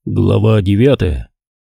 Глава 9.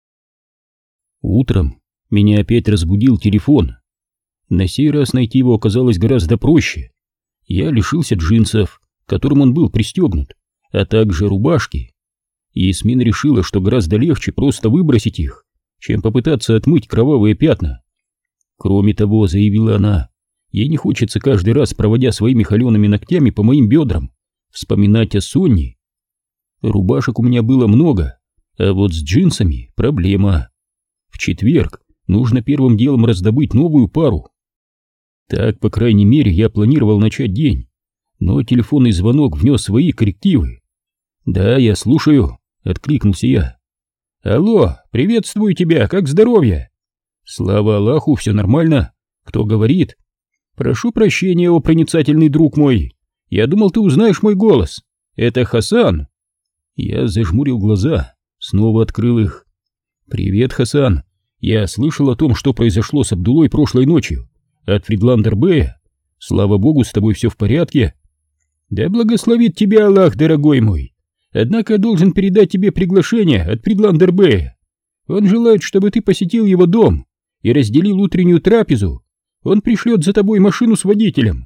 Утром меня опять разбудил телефон. На сей раз найти его оказалось гораздо проще. Я лишился джинсов, к которым он был пристегнут, а также рубашки. Ясмин решила, что гораздо легче просто выбросить их, чем попытаться отмыть кровавые пятна. Кроме того, заявила она, ей не хочется каждый раз, проводя своими холеными ногтями по моим бедрам, вспоминать о Сонне. Рубашек у меня было много, а вот с джинсами проблема. В четверг нужно первым делом раздобыть новую пару. Так, по крайней мере, я планировал начать день, но телефонный звонок внес свои коррективы. «Да, я слушаю», — откликнулся я. «Алло, приветствую тебя, как здоровье?» «Слава Аллаху, все нормально. Кто говорит?» «Прошу прощения, о проницательный друг мой. Я думал, ты узнаешь мой голос. Это Хасан». Я зажмурил глаза, снова открыл их. «Привет, Хасан. Я слышал о том, что произошло с Абдулой прошлой ночью. От Фридландер-Бэя. Слава богу, с тобой все в порядке». «Да благословит тебя Аллах, дорогой мой. Однако я должен передать тебе приглашение от Фридландер-Бэя. Он желает, чтобы ты посетил его дом и разделил утреннюю трапезу. Он пришлет за тобой машину с водителем».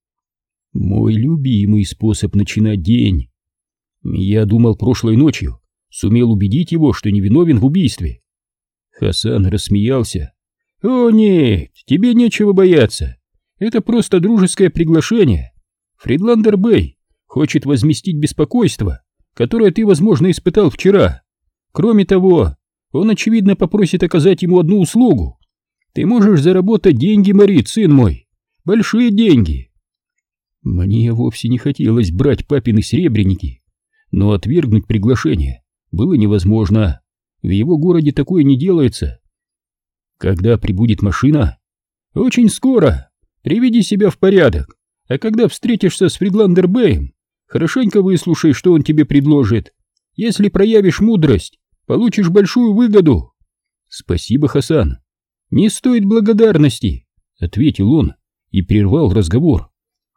Мой любимый способ начинать день. Я думал, прошлой ночью сумел убедить его, что невиновен в убийстве. Хасан рассмеялся. «О нет, тебе нечего бояться. Это просто дружеское приглашение. Фридландер-Бэй хочет возместить беспокойство, которое ты, возможно, испытал вчера. Кроме того, он, очевидно, попросит оказать ему одну услугу. Ты можешь заработать деньги, Марит, сын мой. Большие деньги». Мне вовсе не хотелось брать папины серебряники, но отвергнуть приглашение было невозможно. В его городе такое не делается. «Когда прибудет машина?» «Очень скоро. Приведи себя в порядок. А когда встретишься с Фридландер-Бэем, хорошенько выслушай, что он тебе предложит. Если проявишь мудрость, получишь большую выгоду». «Спасибо, Хасан». «Не стоит благодарности», — ответил он и прервал разговор.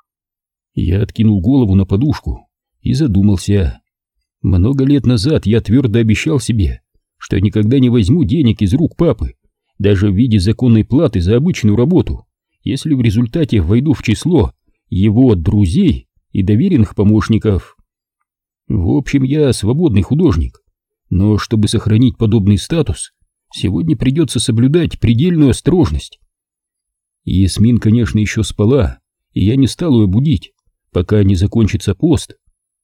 Я откинул голову на подушку и задумался. Много лет назад я твердо обещал себе, что никогда не возьму денег из рук папы, даже в виде законной платы за обычную работу, если в результате войду в число его друзей и доверенных помощников. В общем, я свободный художник, но чтобы сохранить подобный статус, сегодня придется соблюдать предельную осторожность. Ясмин, конечно, еще спала, и я не стал ее будить, пока не закончится пост.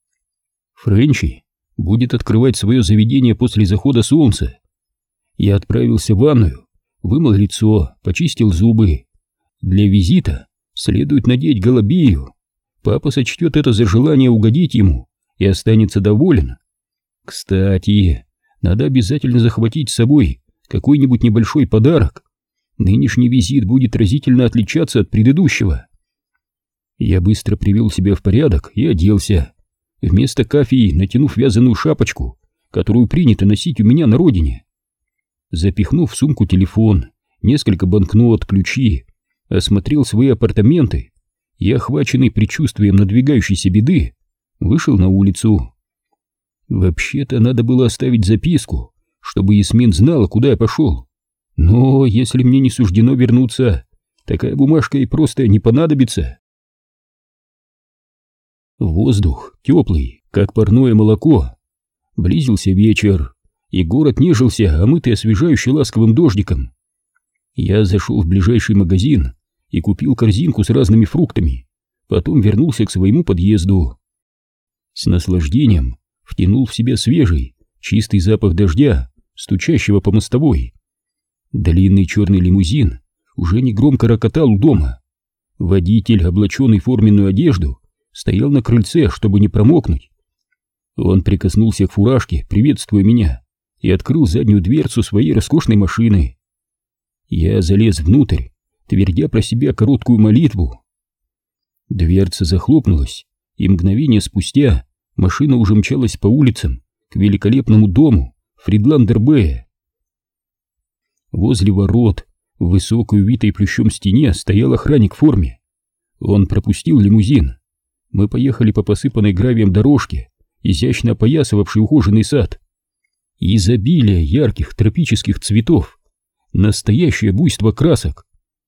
Френчи будет открывать свое заведение после захода солнца. Я отправился в ванную, вымыл лицо, почистил зубы. Для визита следует надеть галабию. Папа сочтет это за желание угодить ему и останется доволен. Кстати, надо обязательно захватить с собой какой-нибудь небольшой подарок. Нынешний визит будет разительно отличаться от предыдущего. Я быстро привел себя в порядок и оделся. Вместо кафии натянув вязаную шапочку, которую принято носить у меня на родине. Запихнув в сумку телефон, несколько банкнот, ключи, осмотрел свои апартаменты и, охваченный предчувствием надвигающейся беды, вышел на улицу. Вообще-то надо было оставить записку, чтобы Ясмин знала, куда я пошел. Но если мне не суждено вернуться, такая бумажка и просто не понадобится. Воздух теплый, как парное молоко. Близился вечер, и город нежился, омытый освежающий ласковым дождиком. Я зашел в ближайший магазин и купил корзинку с разными фруктами, потом вернулся к своему подъезду. С наслаждением втянул в себя свежий, чистый запах дождя, стучащего по мостовой. Длинный черный лимузин уже негромко рокотал у дома. Водитель, облаченный в форменную одежду, стоял на крыльце, чтобы не промокнуть. Он прикоснулся к фуражке, приветствуя меня, и открыл заднюю дверцу своей роскошной машины. Я залез внутрь, твердя про себя короткую молитву. Дверца захлопнулась, и мгновение спустя машина уже мчалась по улицам к великолепному дому Фридландер-Бэя. Возле ворот, в высокой увитой плющом стене, стоял охранник в форме. Он пропустил лимузин. Мы поехали по посыпанной гравием дорожке, изящно опоясывавшей ухоженный сад. Изобилие ярких тропических цветов, настоящее буйство красок.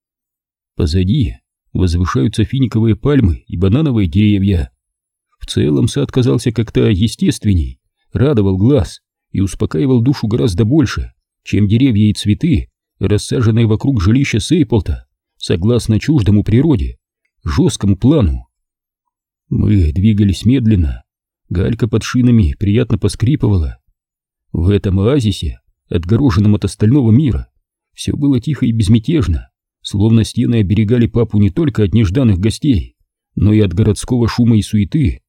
Позади возвышаются финиковые пальмы и банановые деревья. В целом сад казался как-то естественней, радовал глаз и успокаивал душу гораздо больше, чем деревья и цветы, рассаженные вокруг жилища Сейплта, согласно чуждому природе, жесткому плану. Мы двигались медленно, галька под шинами приятно поскрипывала. В этом оазисе, отгороженном от остального мира, все было тихо и безмятежно, словно стены оберегали папу не только от нежданных гостей, но и от городского шума и суеты.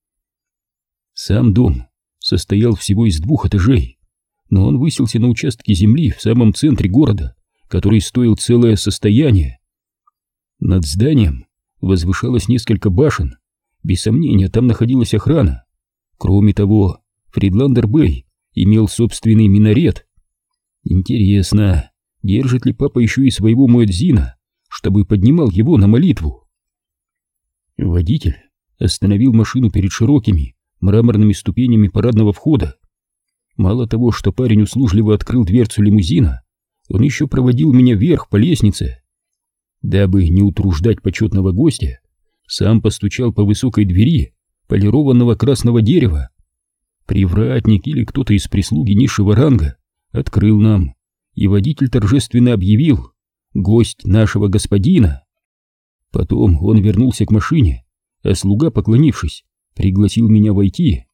Сам дом состоял всего из 2 этажей, но он высился на участке земли в самом центре города, который стоил целое состояние. Над зданием возвышалось несколько башен, без сомнения, там находилась охрана. Кроме того, Фридландер-Бэй имел собственный минарет. Интересно, держит ли папа еще и своего муэдзина, чтобы поднимал его на молитву? Водитель остановил машину перед широкими мраморными ступенями парадного входа. Мало того, что парень услужливо открыл дверцу лимузина, он еще проводил меня вверх по лестнице. Дабы не утруждать почетного гостя, сам постучал по высокой двери полированного красного дерева. Привратник или кто-то из прислуги низшего ранга открыл нам, и водитель торжественно объявил: «Гость нашего господина». Потом он вернулся к машине, а слуга, поклонившись, пригласил меня войти.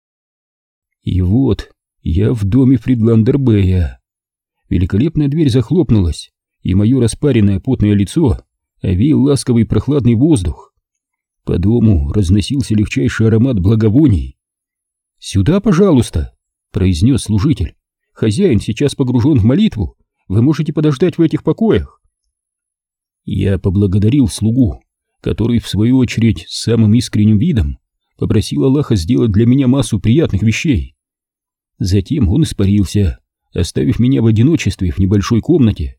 И вот я в доме Фридландер-Бэя. Великолепная дверь захлопнулась, и мое распаренное потное лицо овеял ласковый прохладный воздух. По дому разносился легчайший аромат благовоний. «Сюда, пожалуйста», — произнес служитель. «Хозяин сейчас погружен в молитву, вы можете подождать в этих покоях». Я поблагодарил слугу, который, в свою очередь, с самым искренним видом попросил Аллаха сделать для меня массу приятных вещей. Затем он испарился, оставив меня в одиночестве в небольшой комнате.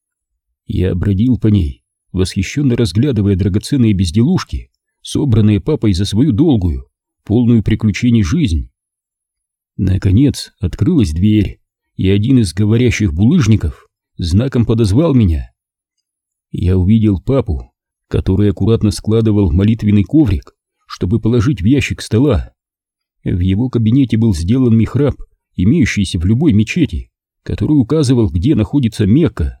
Я бродил по ней, восхищенно разглядывая драгоценные безделушки, собранные папой за свою долгую, полную приключений жизнь. Наконец открылась дверь, и один из говорящих булыжников знаком подозвал меня. Я увидел папу, который аккуратно складывал молитвенный коврик, чтобы положить в ящик стола. В его кабинете был сделан михраб, имеющийся в любой мечети, который указывал, где находится Мекка.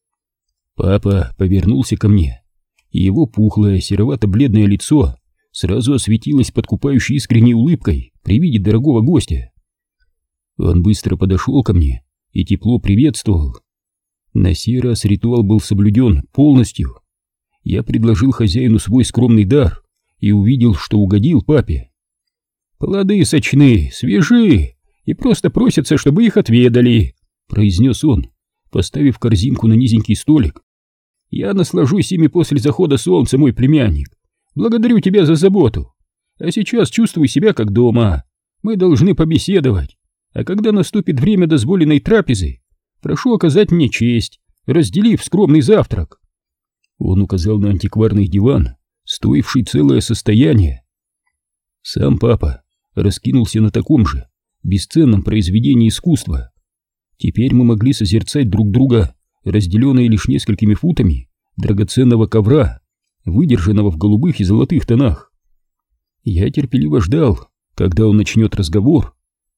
Папа повернулся ко мне, и его пухлое серовато-бледное лицо сразу осветилось подкупающей искренней улыбкой при виде дорогого гостя. Он быстро подошел ко мне и тепло приветствовал. На сей раз ритуал был соблюден полностью. Я предложил хозяину свой скромный дар и увидел, что угодил папе. «Плоды сочны, свежи, и просто просятся, чтобы их отведали», — произнес он, поставив корзинку на низенький столик. «Я наслажусь ими после захода солнца, мой племянник. Благодарю тебя за заботу. А сейчас чувствуй себя как дома. Мы должны побеседовать. А когда наступит время дозволенной трапезы, прошу оказать мне честь, разделив скромный завтрак». Он указал на антикварный диван, стоивший целое состояние. Сам папа раскинулся на таком же бесценном произведении искусства. Теперь мы могли созерцать друг друга, разделенные лишь несколькими футами драгоценного ковра, выдержанного в голубых и золотых тонах. Я терпеливо ждал, когда он начнет разговор.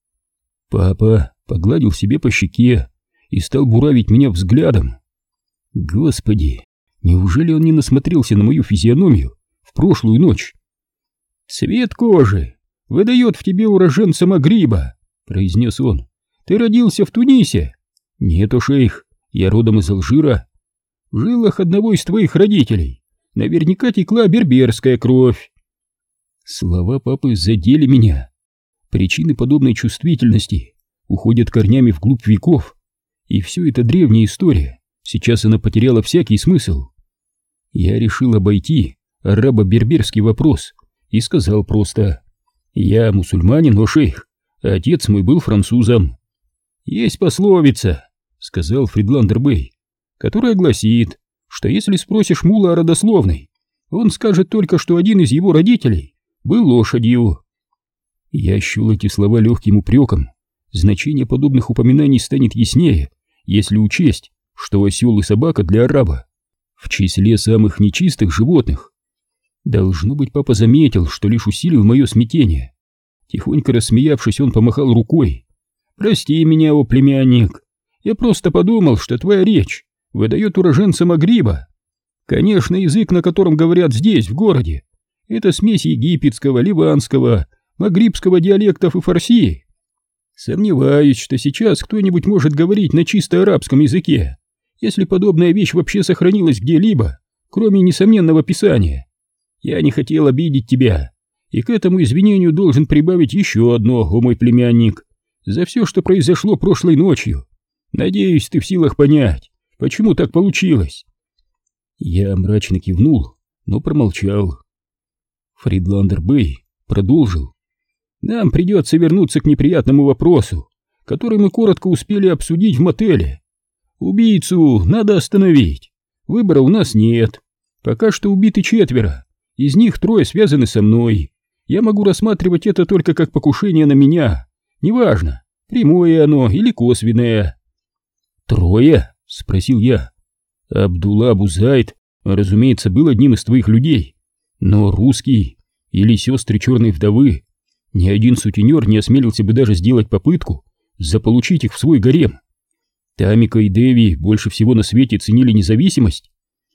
Папа погладил себе по щеке и стал буравить меня взглядом. Господи, неужели он не насмотрелся на мою физиономию в прошлую ночь? «Цвет кожи выдает в тебе уроженца Магриба», — произнес он. «Ты родился в Тунисе?» «Нет, о шейх, я родом из Алжира». «В жилах одного из твоих родителей наверняка текла берберская кровь». Слова папы задели меня. Причины подобной чувствительности уходят корнями вглубь веков, и все это древняя история, сейчас она потеряла всякий смысл. Я решил обойти арабо-берберский вопрос и сказал просто: «Я мусульманин, о шейх, а отец мой был французом». «Есть пословица», — сказал Фридландер-Бэй, «которая гласит, что если спросишь мулла о родословной, он скажет только, что один из его родителей был лошадью». Я счел эти слова легким упреком, значение подобных упоминаний станет яснее, если учесть, что осел и собака для араба в числе самых нечистых животных. Должно быть, папа заметил, что лишь усилил мое смятение. Тихонько рассмеявшись, он помахал рукой. «Прости меня, о племянник, я просто подумал, что твоя речь выдает уроженца Магриба. Конечно, язык, на котором говорят здесь, в городе, это смесь египетского, ливанского, магрибского диалектов и фарси. Сомневаюсь, что сейчас кто-нибудь может говорить на чисто арабском языке, если подобная вещь вообще сохранилась где-либо, кроме несомненного писания. Я не хотел обидеть тебя, и к этому извинению должен прибавить еще одно, о мой племянник, за все, что произошло прошлой ночью. Надеюсь, ты в силах понять, почему так получилось». Я мрачно кивнул, но промолчал. Фридландер Бэй продолжил. «Нам придется вернуться к неприятному вопросу, который мы коротко успели обсудить в мотеле. Убийцу надо остановить. Выбора у нас нет. Пока что убиты 4, из них 3 связаны со мной. Я могу рассматривать это только как покушение на меня. Неважно, прямое оно или косвенное». «3?» — спросил я. «Абдулла Абу Зайд, разумеется, был одним из твоих людей. Но русский или сестры черной вдовы, ни один сутенер не осмелился бы даже сделать попытку заполучить их в свой гарем. Тамика и Деви больше всего на свете ценили независимость».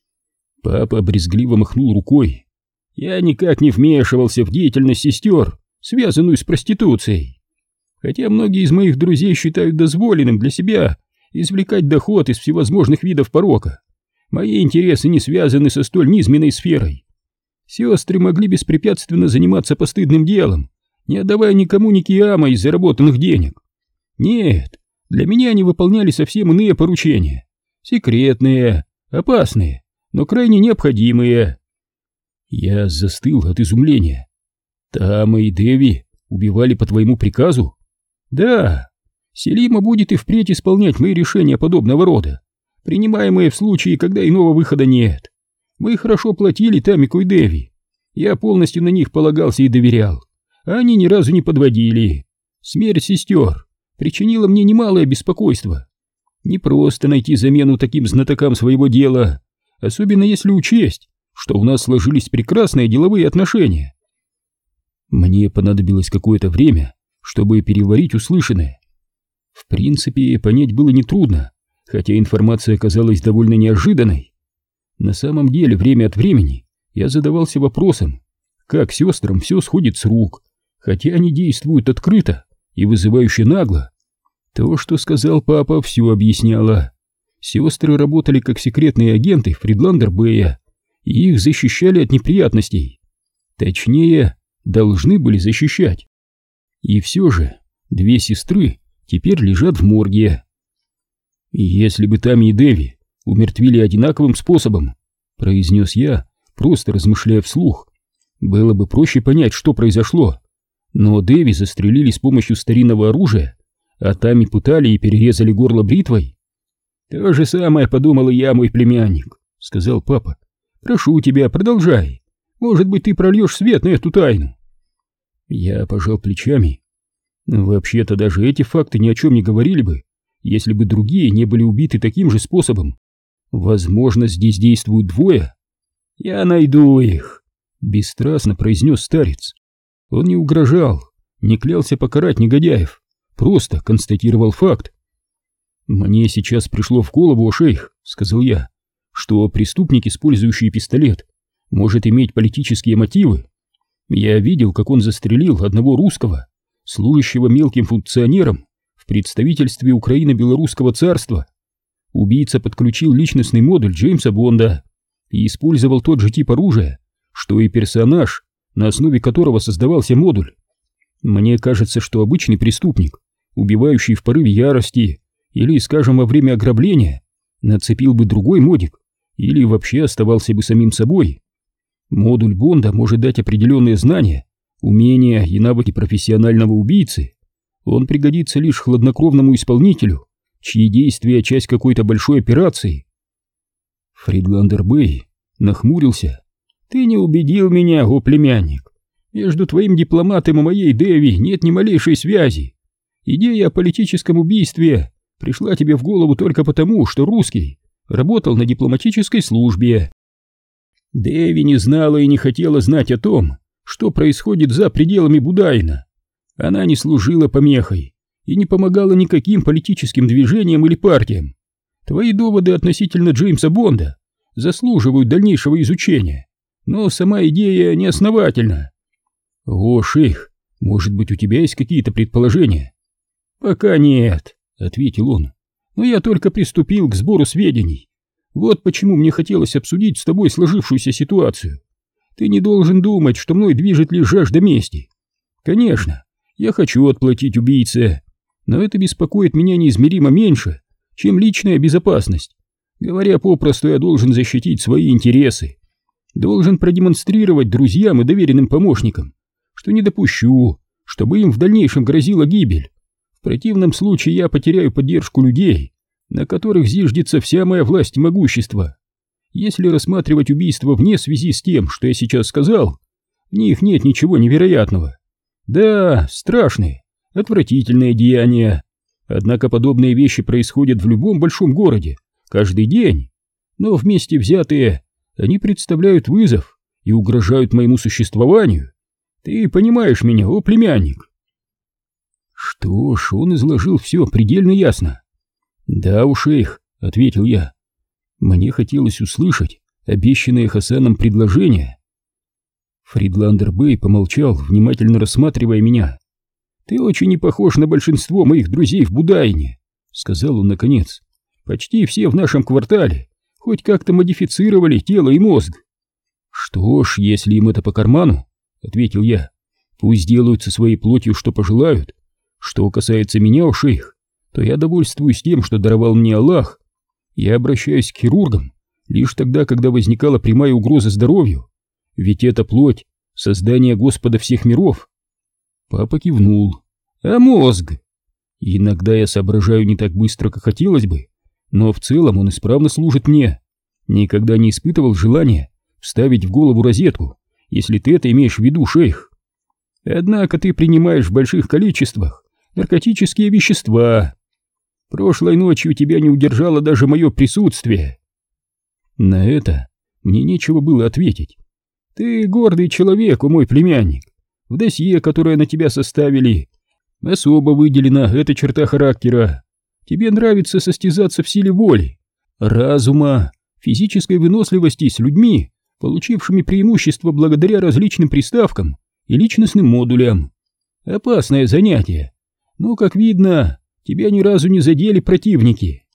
Папа брезгливо махнул рукой. «Я никак не вмешивался в деятельность сестер, связанную с проституцией. Хотя многие из моих друзей считают дозволенным для себя извлекать доход из всевозможных видов порока, мои интересы не связаны со столь низменной сферой. Сестры могли беспрепятственно заниматься постыдным делом, не отдавая никому ни киама из заработанных денег. Нет, для меня они выполняли совсем иные поручения, секретные, опасные, но крайне необходимые». Я застыл от изумления. «Тама и Деви убивали по твоему приказу?» «Да. Селима будет и впредь исполнять мои решения подобного рода, принимаемые в случае, когда иного выхода нет. Мы хорошо платили Тамику и Деви. Я полностью на них полагался и доверял, а они ни разу не подводили. Смерть сестер причинила мне немалое беспокойство. Не просто найти замену таким знатокам своего дела, особенно если учесть, что у нас сложились прекрасные деловые отношения». Мне понадобилось какое-то время, чтобы переварить услышанное. В принципе, понять было нетрудно, хотя информация оказалась довольно неожиданной. На самом деле, время от времени я задавался вопросом, как сестрам все сходит с рук, хотя они действуют открыто и вызывающе нагло. То, что сказал папа, все объясняло. Сестры работали как секретные агенты Фридландер Бэя, и их защищали от неприятностей. Точнее, должны были защищать. И все же 2 сестры теперь лежат в морге. «Если бы Тами и Деви умертвили одинаковым способом», — произнес я, просто размышляя вслух, было бы проще понять, что произошло. Но Деви застрелили с помощью старинного оружия, а Тами пытали и перерезали горло бритвой. «То же самое подумал и я, мой племянник», — сказал папа. «Прошу тебя, продолжай. Может быть, ты прольешь свет на эту тайну». Я пожал плечами. Вообще-то даже эти факты ни о чем не говорили бы, если бы другие не были убиты таким же способом. Возможно, здесь действуют 2. «Я найду их», — бесстрастно произнес старец. Он не угрожал, не клялся покарать негодяев, просто констатировал факт. «Мне сейчас пришло в голову, о шейх», — сказал я, — «что преступник, использующий пистолет, может иметь политические мотивы. Я видел, как он застрелил одного русского, служащего мелким функционером в представительстве Украино-Белорусского царства. Убийца подключил личностный модуль Джеймса Бонда и использовал тот же тип оружия, что и персонаж, на основе которого создавался модуль. Мне кажется, что обычный преступник, убивающий в порыве ярости или, скажем, во время ограбления, нацепил бы другой модик или вообще оставался бы самим собой. Модуль Бонда может дать определенные знания, умения и навыки профессионального убийцы. Он пригодится лишь хладнокровному исполнителю, чьи действия — часть какой-то большой операции». Фридландер Бэй нахмурился. «Ты не убедил меня, о племянник. Между твоим дипломатом и моей Деви нет ни малейшей связи. идея о политическом убийстве пришла тебе в голову только потому, что русский работал на дипломатической службе. Дэви не знала и не хотела знать о том, что происходит за пределами Будаина. Она не служила помехой и не помогала никаким политическим движениям или партиям. Твои доводы относительно Джеймса Бонда заслуживают дальнейшего изучения, но сама идея неосновательна. О, шейх, может быть, у тебя есть какие-то предположения? Пока нет, ответил он, но я только приступил к сбору сведений. Вот почему мне хотелось обсудить с тобой сложившуюся ситуацию. Ты не должен думать, что мной движет лишь жажда мести. Конечно, я хочу отплатить убийце, но это беспокоит меня неизмеримо меньше, чем личная безопасность. Говоря попросту, я должен защитить свои интересы. Должен продемонстрировать друзьям и доверенным помощникам, что не допущу, чтобы им в дальнейшем грозила гибель. В противном случае я потеряю поддержку людей, на которых зиждется вся моя власть и могущество. Если рассматривать убийства вне связи с тем, что я сейчас сказал, в них нет ничего невероятного. Да, страшные, отвратительные деяния. Однако подобные вещи происходят в любом большом городе, каждый день. Но вместе взятые, они представляют вызов и угрожают моему существованию. Ты понимаешь меня, о племянник? Что ж, он изложил все предельно ясно. Да уж, шейх, ответил я. Мне хотелось услышать обещанное Хасаном предложение. Фридландер Бэй помолчал, внимательно рассматривая меня. «Ты очень не похож на большинство моих друзей в Будайне», — сказал он наконец. «Почти все в нашем квартале хоть как-то модифицировали тело и мозг». «Что ж, если им это по карману», — ответил я, — «пусть делают со своей плотью, что пожелают. Что касается меня, о шейх, то я довольствуюсь тем, что даровал мне Аллах. Я обращаюсь к хирургам лишь тогда, когда возникала прямая угроза здоровью. Ведь это плоть — создание Господа всех миров». Папа кивнул. «А мозг?» «Иногда я соображаю не так быстро, как хотелось бы, но в целом он исправно служит мне. Никогда не испытывал желания вставить в голову розетку, если ты это имеешь в виду, шейх. Однако ты принимаешь в больших количествах наркотические вещества. Прошлой ночью тебя не удержало даже мое присутствие». На это мне нечего было ответить. «Ты гордый человек, о мой племянник. В досье, которое на тебя составили, особо выделена эта черта характера. Тебе нравится состязаться в силе воли, разума, физической выносливости с людьми, получившими преимущество благодаря различным приставкам и личностным модулям. Опасное занятие, но, как видно, тебя ни разу не задели противники».